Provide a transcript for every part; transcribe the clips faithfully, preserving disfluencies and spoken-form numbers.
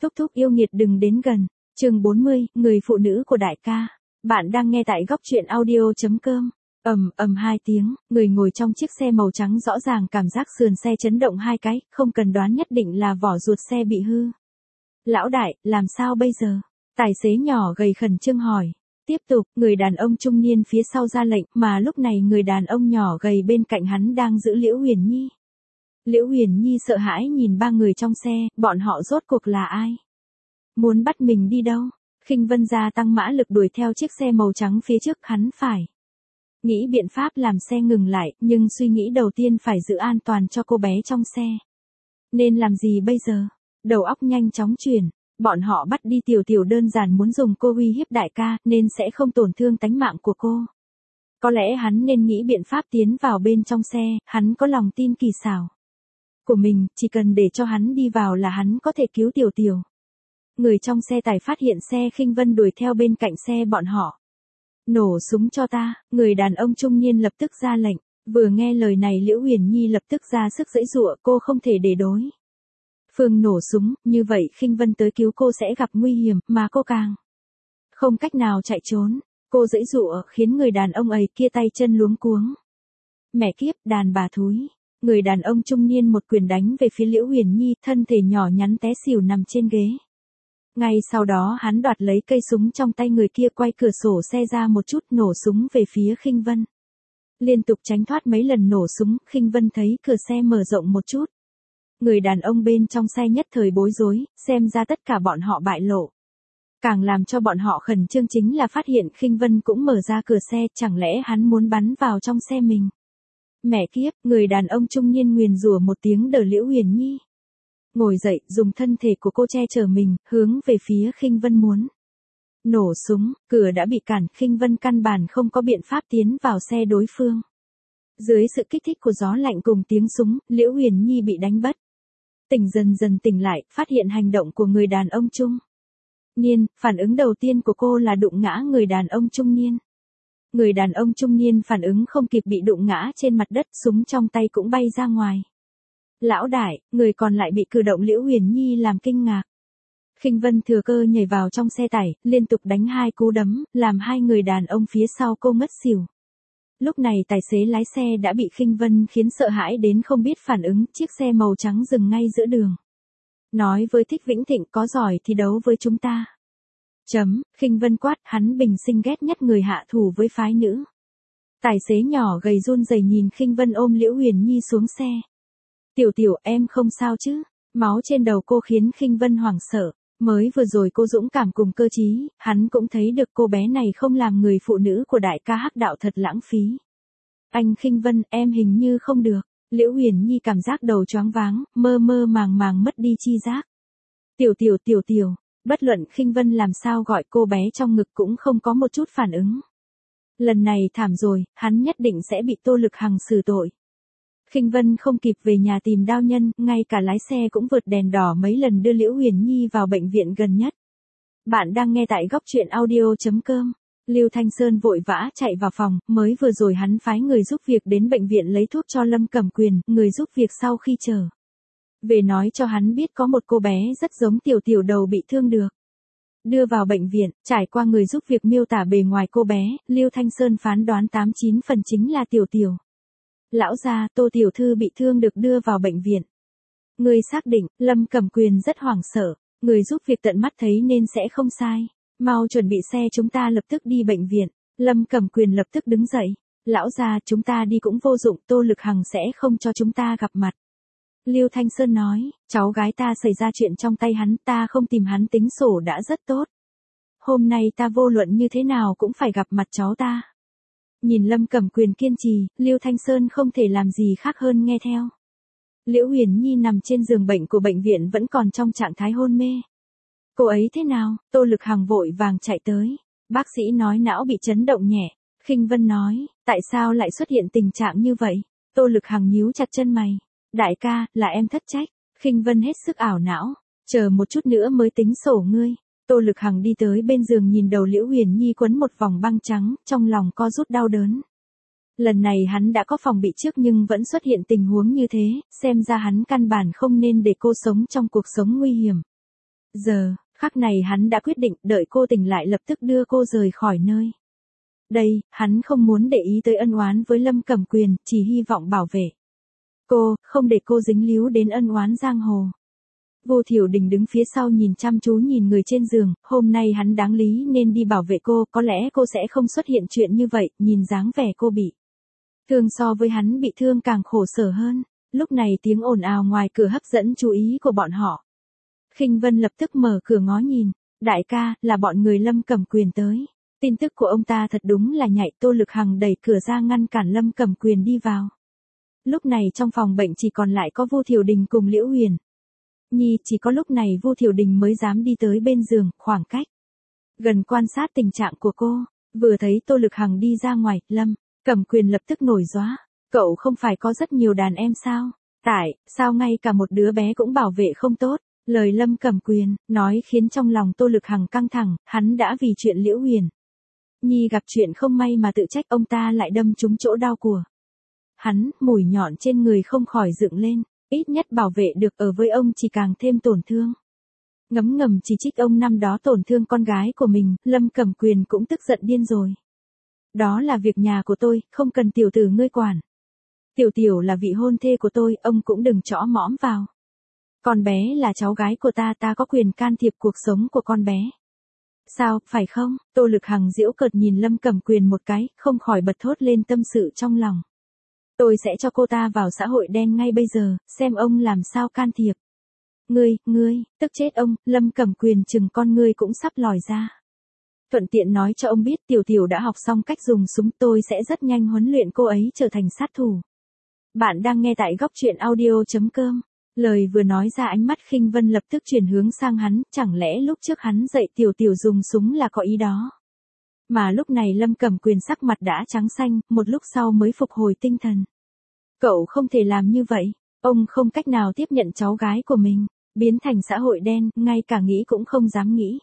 Thúc thúc yêu nghiệt đừng đến gần. Chương bốn mươi, người phụ nữ của đại ca. Bạn đang nghe tại góc truyện audio chấm com. Ầm ầm hai tiếng, người ngồi trong chiếc xe màu trắng rõ ràng cảm giác sườn xe chấn động hai cái, không cần đoán nhất định là vỏ ruột xe bị hư. Lão đại, làm sao bây giờ? Tài xế nhỏ gầy khẩn trương hỏi. Tiếp tục, người đàn ông trung niên phía sau ra lệnh, mà lúc này người đàn ông nhỏ gầy bên cạnh hắn đang giữ Liễu Huyền Nhi. Liễu Huyền Nhi sợ hãi nhìn ba người trong xe, bọn họ rốt cuộc là ai? Muốn bắt mình đi đâu? Khinh Vân gia tăng mã lực đuổi theo chiếc xe màu trắng phía trước hắn phải. Nghĩ biện pháp làm xe ngừng lại, nhưng suy nghĩ đầu tiên phải giữ an toàn cho cô bé trong xe. Nên làm gì bây giờ? Đầu óc nhanh chóng chuyển, bọn họ bắt đi Tiểu Tiểu đơn giản muốn dùng cô uy hiếp đại ca, nên sẽ không tổn thương tánh mạng của cô. Có lẽ hắn nên nghĩ biện pháp tiến vào bên trong xe, hắn có lòng tin kỳ xảo của mình, chỉ cần để cho hắn đi vào là hắn có thể cứu Tiểu Tiểu. Người trong xe tải phát hiện xe Khinh Vân đuổi theo bên cạnh xe bọn họ. Nổ súng cho ta, người đàn ông trung niên lập tức ra lệnh. Vừa nghe lời này Liễu Huyền Nhi lập tức ra sức giãy giụa, cô không thể để đối phương nổ súng, như vậy Khinh Vân tới cứu cô sẽ gặp nguy hiểm, mà cô càng không cách nào chạy trốn. Cô giãy giụa khiến người đàn ông ấy kia tay chân luống cuống. Mẹ kiếp, đàn bà thúi. Người đàn ông trung niên một quyền đánh về phía Liễu Huyền Nhi, thân thể nhỏ nhắn té xỉu nằm trên ghế. Ngay sau đó hắn đoạt lấy cây súng trong tay người kia, quay cửa sổ xe ra một chút, nổ súng về phía Khinh Vân. Liên tục tránh thoát mấy lần nổ súng, Khinh Vân thấy cửa xe mở rộng một chút. Người đàn ông bên trong xe nhất thời bối rối, xem ra tất cả bọn họ bại lộ. Càng làm cho bọn họ khẩn trương chính là phát hiện Khinh Vân cũng mở ra cửa xe, chẳng lẽ hắn muốn bắn vào trong xe mình. Mẹ kiếp, người đàn ông trung niên nguyền rủa một tiếng đỡ Liễu Huyền Nhi. Ngồi dậy, dùng thân thể của cô che chở mình, hướng về phía Khinh Vân muốn nổ súng, cửa đã bị cản, Khinh Vân căn bản không có biện pháp tiến vào xe đối phương. Dưới sự kích thích của gió lạnh cùng tiếng súng, Liễu Huyền Nhi bị đánh bất tỉnh, dần dần tỉnh lại, phát hiện hành động của người đàn ông trung niên, phản ứng đầu tiên của cô là đụng ngã người đàn ông trung niên. Người đàn ông trung niên phản ứng không kịp bị đụng ngã trên mặt đất, súng trong tay cũng bay ra ngoài. Lão đại, người còn lại bị cử động Liễu Huyền Nhi làm kinh ngạc. Khinh Vân thừa cơ nhảy vào trong xe tải, liên tục đánh hai cú đấm, làm hai người đàn ông phía sau cô ngất xỉu. Lúc này tài xế lái xe đã bị Khinh Vân khiến sợ hãi đến không biết phản ứng, chiếc xe màu trắng dừng ngay giữa đường. Nói với Thích Vĩnh Thịnh, có giỏi thì đấu với chúng ta. Chấm, Khinh Vân quát, hắn bình sinh ghét nhất người hạ thủ với phái nữ. Tài xế nhỏ gầy run rẩy nhìn Khinh Vân ôm Liễu Huyền Nhi xuống xe. Tiểu Tiểu, em không sao chứ? Máu trên đầu cô khiến Khinh Vân hoảng sợ. Mới vừa rồi cô dũng cảm cùng cơ trí, hắn cũng thấy được cô bé này không làm người phụ nữ của đại ca hắc đạo thật lãng phí. Anh Khinh Vân, em hình như không được. Liễu Huyền Nhi cảm giác đầu choáng váng, mơ mơ màng màng mất đi chi giác. Tiểu Tiểu, Tiểu Tiểu, bất luận Khinh Vân làm sao gọi cô bé trong ngực cũng không có một chút phản ứng. Lần này thảm rồi, hắn nhất định sẽ bị Tô Lực Hằng xử tội. Khinh Vân không kịp về nhà tìm đao nhân, ngay cả lái xe cũng vượt đèn đỏ mấy lần đưa Liễu Huyền Nhi vào bệnh viện gần nhất. Bạn đang nghe tại góc truyện audio chấm com. Lưu Thanh Sơn vội vã chạy vào phòng, mới vừa rồi hắn phái người giúp việc đến bệnh viện lấy thuốc cho Lâm Cẩm Quyền, người giúp việc sau khi trở về nói cho hắn biết có một cô bé rất giống Tiểu Tiểu đầu bị thương được đưa vào bệnh viện. Trải qua người giúp việc miêu tả bề ngoài cô bé, Lưu Thanh Sơn phán đoán tám chín phần chính là Tiểu Tiểu. Lão gia, Tô tiểu thư bị thương được đưa vào bệnh viện. Người xác định, Lâm Cẩm Quyền rất hoảng sợ, người giúp việc tận mắt thấy nên sẽ không sai. Mau chuẩn bị xe, chúng ta lập tức đi bệnh viện. Lâm Cẩm Quyền lập tức đứng dậy. Lão gia, chúng ta đi cũng vô dụng, Tô Lực Hằng sẽ không cho chúng ta gặp mặt. Lưu Thanh Sơn nói, cháu gái ta xảy ra chuyện trong tay hắn, ta không tìm hắn tính sổ đã rất tốt. Hôm nay ta vô luận như thế nào cũng phải gặp mặt cháu ta. Nhìn Lâm Cẩm Quyền kiên trì, Lưu Thanh Sơn không thể làm gì khác hơn nghe theo. Liễu Huyền Nhi nằm trên giường bệnh của bệnh viện vẫn còn trong trạng thái hôn mê. Cô ấy thế nào? Tô Lực Hằng vội vàng chạy tới. Bác sĩ nói não bị chấn động nhẹ. Khinh Vân nói, tại sao lại xuất hiện tình trạng như vậy? Tô Lực Hằng nhíu chặt chân mày. Đại ca, là em thất trách. Khinh Vân hết sức ảo não. Chờ một chút nữa mới tính sổ ngươi. Tô Lực Hằng đi tới bên giường nhìn đầu Liễu Huyền Nhi quấn một vòng băng trắng, trong lòng co rút đau đớn. Lần này hắn đã có phòng bị trước nhưng vẫn xuất hiện tình huống như thế, xem ra hắn căn bản không nên để cô sống trong cuộc sống nguy hiểm. Giờ, khắc này hắn đã quyết định đợi cô tỉnh lại lập tức đưa cô rời khỏi nơi. Đây, hắn không muốn để ý tới ân oán với Lâm Cẩm Quyền, chỉ hy vọng bảo vệ cô, không để cô dính líu đến ân oán giang hồ. Vô Thiểu Đình đứng phía sau nhìn chăm chú nhìn người trên giường, hôm nay hắn đáng lý nên đi bảo vệ cô, có lẽ cô sẽ không xuất hiện chuyện như vậy, nhìn dáng vẻ cô bị thương so với hắn bị thương càng khổ sở hơn. Lúc này tiếng ồn ào ngoài cửa hấp dẫn chú ý của bọn họ. Khinh Vân lập tức mở cửa ngó nhìn, đại ca, là bọn người Lâm Cẩm Quyền tới. Tin tức của ông ta thật đúng là nhạy. Tô Lực Hằng đẩy cửa ra ngăn cản Lâm Cẩm Quyền đi vào. Lúc này trong phòng bệnh chỉ còn lại có Vô Thiểu Đình cùng Liễu Huyền Nhi, chỉ có lúc này Vô Thiểu Đình mới dám đi tới bên giường, khoảng cách gần quan sát tình trạng của cô. Vừa thấy Tô Lực Hằng đi ra ngoài, Lâm Cẩm Quyền lập tức nổi róa. Cậu không phải có rất nhiều đàn em sao? Tại, sao ngay cả một đứa bé cũng bảo vệ không tốt? Lời Lâm Cẩm Quyền nói khiến trong lòng Tô Lực Hằng căng thẳng, hắn đã vì chuyện Liễu Huyền Nhi gặp chuyện không may mà tự trách, ông ta lại đâm trúng chỗ đau của hắn, mũi nhọn trên người không khỏi dựng lên, ít nhất bảo vệ được ở với ông chỉ càng thêm tổn thương. Ngấm ngầm chỉ trích ông năm đó tổn thương con gái của mình, Lâm Cẩm Quyền cũng tức giận điên rồi. Đó là việc nhà của tôi, không cần tiểu tử ngươi quản. Tiểu tiểu là vị hôn thê của tôi, ông cũng đừng chõ mõm vào. Con bé là cháu gái của ta, ta có quyền can thiệp cuộc sống của con bé. Sao, phải không? Tô Lực Hằng giễu cợt nhìn Lâm Cẩm Quyền một cái, không khỏi bật thốt lên tâm sự trong lòng. Tôi sẽ cho cô ta vào xã hội đen ngay bây giờ, xem ông làm sao can thiệp. Ngươi, ngươi, tức chết ông, Lâm Cẩm Quyền chừng con ngươi cũng sắp lòi ra. Thuận tiện nói cho ông biết tiểu tiểu đã học xong cách dùng súng, tôi sẽ rất nhanh huấn luyện cô ấy trở thành sát thủ. Bạn đang nghe tại góc truyện audio chấm com. Lời vừa nói ra ánh mắt Khinh Vân lập tức chuyển hướng sang hắn, chẳng lẽ lúc trước hắn dạy tiểu tiểu dùng súng là có ý đó. Mà lúc này Lâm Cẩm Quyền sắc mặt đã trắng xanh, một lúc sau mới phục hồi tinh thần. Cậu không thể làm như vậy, ông không cách nào tiếp nhận cháu gái của mình biến thành xã hội đen, ngay cả nghĩ cũng không dám nghĩ.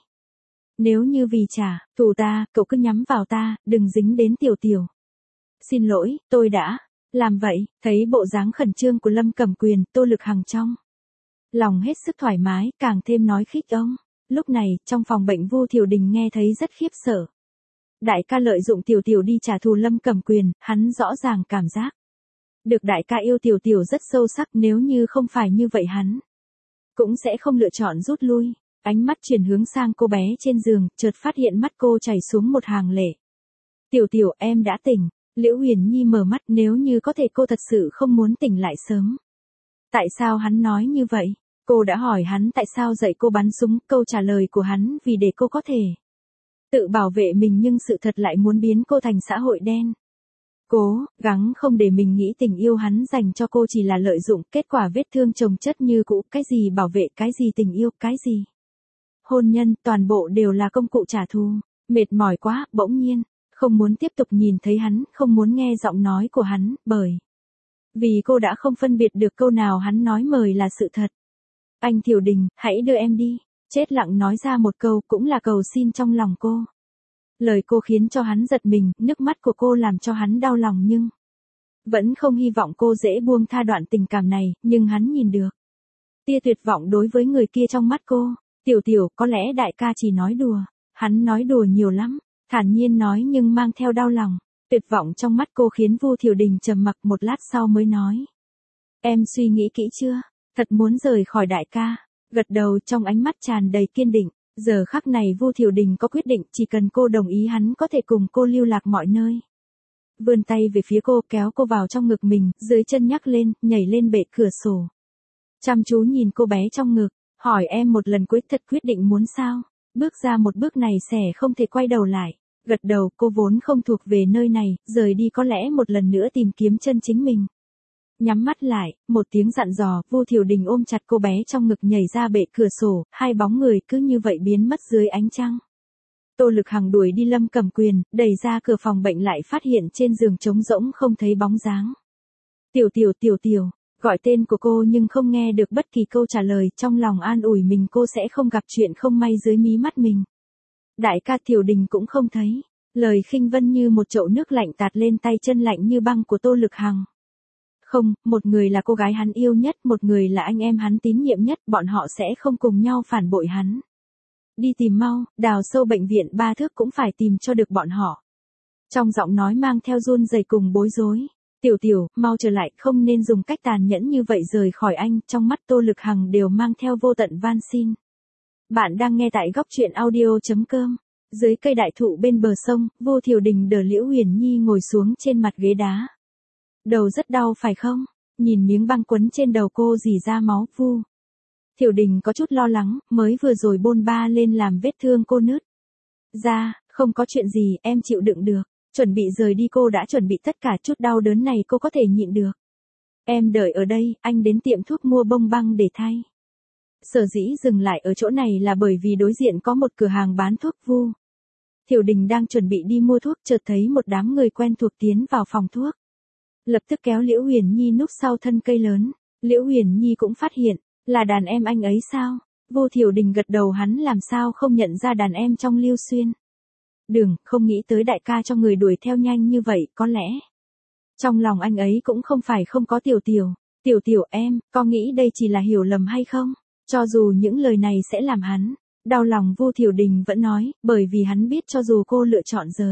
Nếu như vì trả thù ta, cậu cứ nhắm vào ta, đừng dính đến tiểu tiểu. Xin lỗi, tôi đã làm vậy. Thấy bộ dáng khẩn trương của Lâm Cẩm Quyền, Tô Lực Hằng trong lòng hết sức thoải mái, càng thêm nói khích ông. Lúc này, trong phòng bệnh Vô Thiểu Đình nghe thấy rất khiếp sợ. Đại ca lợi dụng tiểu tiểu đi trả thù Lâm Cẩm Quyền, hắn rõ ràng cảm giác được đại ca yêu tiểu tiểu rất sâu sắc, nếu như không phải như vậy hắn cũng sẽ không lựa chọn rút lui. Ánh mắt chuyển hướng sang cô bé trên giường, chợt phát hiện mắt cô chảy xuống một hàng lệ. Tiểu tiểu, em đã tỉnh. Liễu Huyền Nhi mở mắt, nếu như có thể cô thật sự không muốn tỉnh lại sớm. Tại sao hắn nói như vậy? Cô đã hỏi hắn tại sao dạy cô bắn súng, câu trả lời của hắn vì để cô có thể tự bảo vệ mình, nhưng sự thật lại muốn biến cô thành xã hội đen. Cố gắng không để mình nghĩ tình yêu hắn dành cho cô chỉ là lợi dụng, kết quả vết thương chồng chất như cũ, cái gì bảo vệ, cái gì tình yêu, cái gì hôn nhân, toàn bộ đều là công cụ trả thù. Mệt mỏi quá, bỗng nhiên không muốn tiếp tục nhìn thấy hắn, không muốn nghe giọng nói của hắn, bởi vì cô đã không phân biệt được câu nào hắn nói mời là sự thật. Anh Thiểu Đình, hãy đưa em đi. Chết lặng nói ra một câu, cũng là cầu xin trong lòng cô. Lời cô khiến cho hắn giật mình, nước mắt của cô làm cho hắn đau lòng, nhưng vẫn không hy vọng cô dễ buông tha đoạn tình cảm này, nhưng hắn nhìn được tia tuyệt vọng đối với người kia trong mắt cô. Tiểu tiểu, có lẽ đại ca chỉ nói đùa. Hắn nói đùa nhiều lắm, thản nhiên nói nhưng mang theo đau lòng. Tuyệt vọng trong mắt cô khiến Vô Thiểu Đình trầm mặc một lát sau mới nói. Em suy nghĩ kỹ chưa? Thật muốn rời khỏi đại ca. Gật đầu, trong ánh mắt tràn đầy kiên định. Giờ khắc này Vô Thiểu Đình có quyết định, chỉ cần cô đồng ý hắn có thể cùng cô lưu lạc mọi nơi. Vươn tay về phía cô, kéo cô vào trong ngực mình, dưới chân nhắc lên, nhảy lên bệ cửa sổ. Chăm chú nhìn cô bé trong ngực, hỏi em một lần cuối thật quyết định muốn sao? Bước ra một bước này sẽ không thể quay đầu lại. Gật đầu, cô vốn không thuộc về nơi này, rời đi có lẽ một lần nữa tìm kiếm chân chính mình. Nhắm mắt lại, một tiếng dặn dò, Vô Thiểu Đình ôm chặt cô bé trong ngực nhảy ra bệ cửa sổ, hai bóng người cứ như vậy biến mất dưới ánh trăng. Tô Lực Hằng đuổi đi Lâm Cẩm Quyền, đẩy ra cửa phòng bệnh lại phát hiện trên giường trống rỗng không thấy bóng dáng. Tiểu tiểu tiểu tiểu, gọi tên của cô nhưng không nghe được bất kỳ câu trả lời, trong lòng an ủi mình cô sẽ không gặp chuyện không may dưới mí mắt mình. Đại ca Thiểu Đình cũng không thấy. Lời Khinh Vân như một chậu nước lạnh tạt lên tay chân lạnh như băng của Tô Lực Hằng. Không, một người là cô gái hắn yêu nhất, một người là anh em hắn tín nhiệm nhất, bọn họ sẽ không cùng nhau phản bội hắn. đi tìm mau, đào sâu bệnh viện ba thước cũng phải tìm cho được bọn họ. Trong giọng nói mang theo run rẩy cùng bối rối. Tiểu tiểu, mau trở lại, không nên dùng cách tàn nhẫn như vậy rời khỏi anh, trong mắt Tô Lực Hằng đều mang theo vô tận van xin. Bạn đang nghe tại góc truyện audio.com. Dưới cây đại thụ bên bờ sông, Vô Thiều Đình đỡ Liễu Huyền Nhi ngồi xuống trên mặt ghế đá. Đầu rất đau phải không? Nhìn miếng băng quấn trên đầu cô rỉ ra máu, Vu Thiều Đình có chút lo lắng, mới vừa rồi bôn ba lên làm vết thương cô nứt ra, không có chuyện gì, em chịu đựng được. Chuẩn bị rời đi cô đã chuẩn bị tất cả, chút đau đớn này cô có thể nhịn được. Em đợi ở đây, anh đến tiệm thuốc mua bông băng để thay. Sở dĩ dừng lại ở chỗ này là bởi vì đối diện có một cửa hàng bán thuốc. Vu Thiều Đình đang chuẩn bị đi mua thuốc, chợt thấy một đám người quen thuộc tiến vào phòng thuốc. Lập tức kéo Liễu Huyền Nhi núp sau thân cây lớn. Liễu Huyền Nhi cũng phát hiện, là đàn em anh ấy sao? Vô Thiều Đình gật đầu, hắn làm sao không nhận ra đàn em trong Lưu Xuyên. Đường, không nghĩ tới đại ca cho người đuổi theo nhanh như vậy, có lẽ trong lòng anh ấy cũng không phải không có Tiểu Tiểu. Tiểu Tiểu em, có nghĩ đây chỉ là hiểu lầm hay không? Cho dù những lời này sẽ làm hắn đau lòng, Vô Thiều Đình vẫn nói, bởi vì hắn biết cho dù cô lựa chọn rời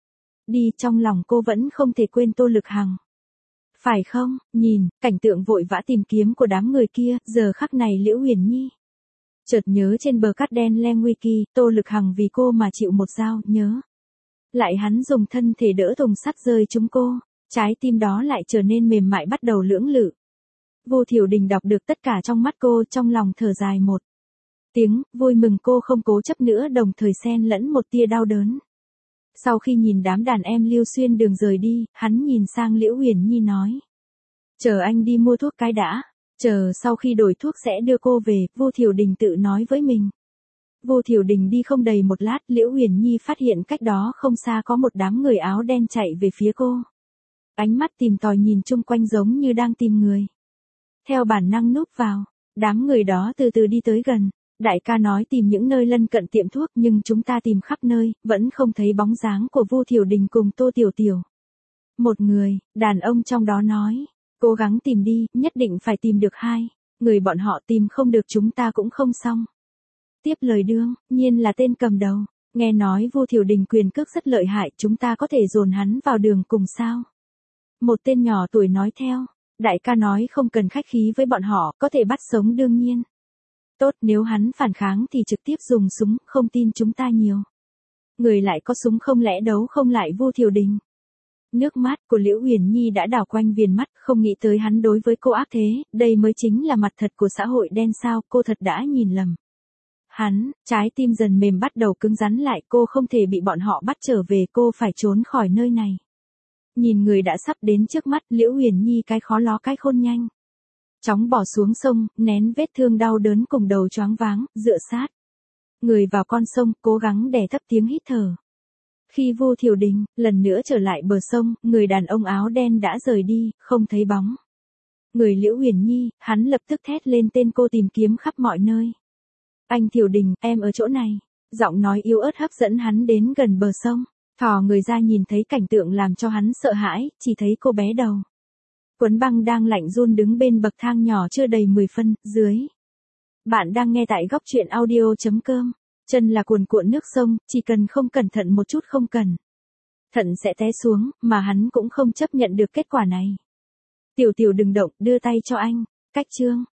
đi, trong lòng cô vẫn không thể quên Tô Lực Hằng. Phải không? Nhìn cảnh tượng vội vã tìm kiếm của đám người kia, giờ khắc này Liễu Huyền Nhi chợt nhớ trên bờ cát đen lem nguy kỳ, Tô Lực Hằng vì cô mà chịu một dao, nhớ lại hắn dùng thân thể đỡ thùng sắt rơi trúng cô, trái tim đó lại trở nên mềm mại, bắt đầu lưỡng lự. Vô Thiều Đình đọc được tất cả trong mắt cô, trong lòng thở dài một tiếng, vui mừng cô không cố chấp nữa, đồng thời xen lẫn một tia đau đớn. Sau khi nhìn đám đàn em Lưu Xuyên đường rời đi, hắn nhìn sang Liễu Huyền Nhi nói. Chờ anh đi mua thuốc cái đã. Chờ sau khi đổi thuốc sẽ đưa cô về, Vô Thiều Đình tự nói với mình. Vô Thiều Đình đi không đầy một lát, Liễu Huyền Nhi phát hiện cách đó không xa có một đám người áo đen chạy về phía cô. Ánh mắt tìm tòi nhìn chung quanh giống như đang tìm người. Theo bản năng núp vào, đám người đó từ từ đi tới gần. Đại ca nói tìm những nơi lân cận tiệm thuốc, nhưng chúng ta tìm khắp nơi, vẫn không thấy bóng dáng của Vô Thiều Đình cùng Tô Tiểu Tiểu. Một người, đàn ông trong đó nói. Cố gắng tìm đi, nhất định phải tìm được hai người bọn họ, tìm không được chúng ta cũng không xong. Tiếp lời đương nhiên là tên cầm đầu. Nghe nói Vô Thiều Đình quyền cước rất lợi hại, chúng ta có thể dồn hắn vào đường cùng sao? Một tên nhỏ tuổi nói theo. Đại ca nói không cần khách khí với bọn họ, có thể bắt sống đương nhiên. Tốt, nếu hắn phản kháng thì trực tiếp dùng súng, không tin chúng ta nhiều người lại có súng không lẽ đấu không lại Vô Thiều Đình. Nước mắt của Liễu Huyền Nhi đã đảo quanh viền mắt, không nghĩ tới hắn đối với cô ác thế, đây mới chính là mặt thật của xã hội đen sao, cô thật đã nhìn lầm. Hắn, trái tim dần mềm bắt đầu cứng rắn lại, cô không thể bị bọn họ bắt trở về, cô phải trốn khỏi nơi này. Nhìn người đã sắp đến trước mắt, Liễu Huyền Nhi cái khó ló cái khôn nhanh. Chóng bỏ xuống sông, nén vết thương đau đớn cùng đầu choáng váng, dựa sát người vào con sông, cố gắng đè thấp tiếng hít thở. Khi Vô Thiều Đình lần nữa trở lại bờ sông, người đàn ông áo đen đã rời đi, không thấy bóng người Liễu Huyền Nhi, hắn lập tức thét lên tên cô, tìm kiếm khắp mọi nơi. Anh Thiều Đình, em ở chỗ này. Giọng nói yếu ớt hấp dẫn hắn đến gần bờ sông. Thò người ra nhìn thấy cảnh tượng làm cho hắn sợ hãi, chỉ thấy cô bé đầu quấn băng đang lạnh run đứng bên bậc thang nhỏ chưa đầy mười phân, dưới. Bạn đang nghe tại góc truyện audio.com. Chân là cuồn cuộn nước sông, chỉ cần không cẩn thận một chút không cần thận sẽ té xuống, mà hắn cũng không chấp nhận được kết quả này. Tiểu Tiểu đừng động, đưa tay cho anh. Cách chương.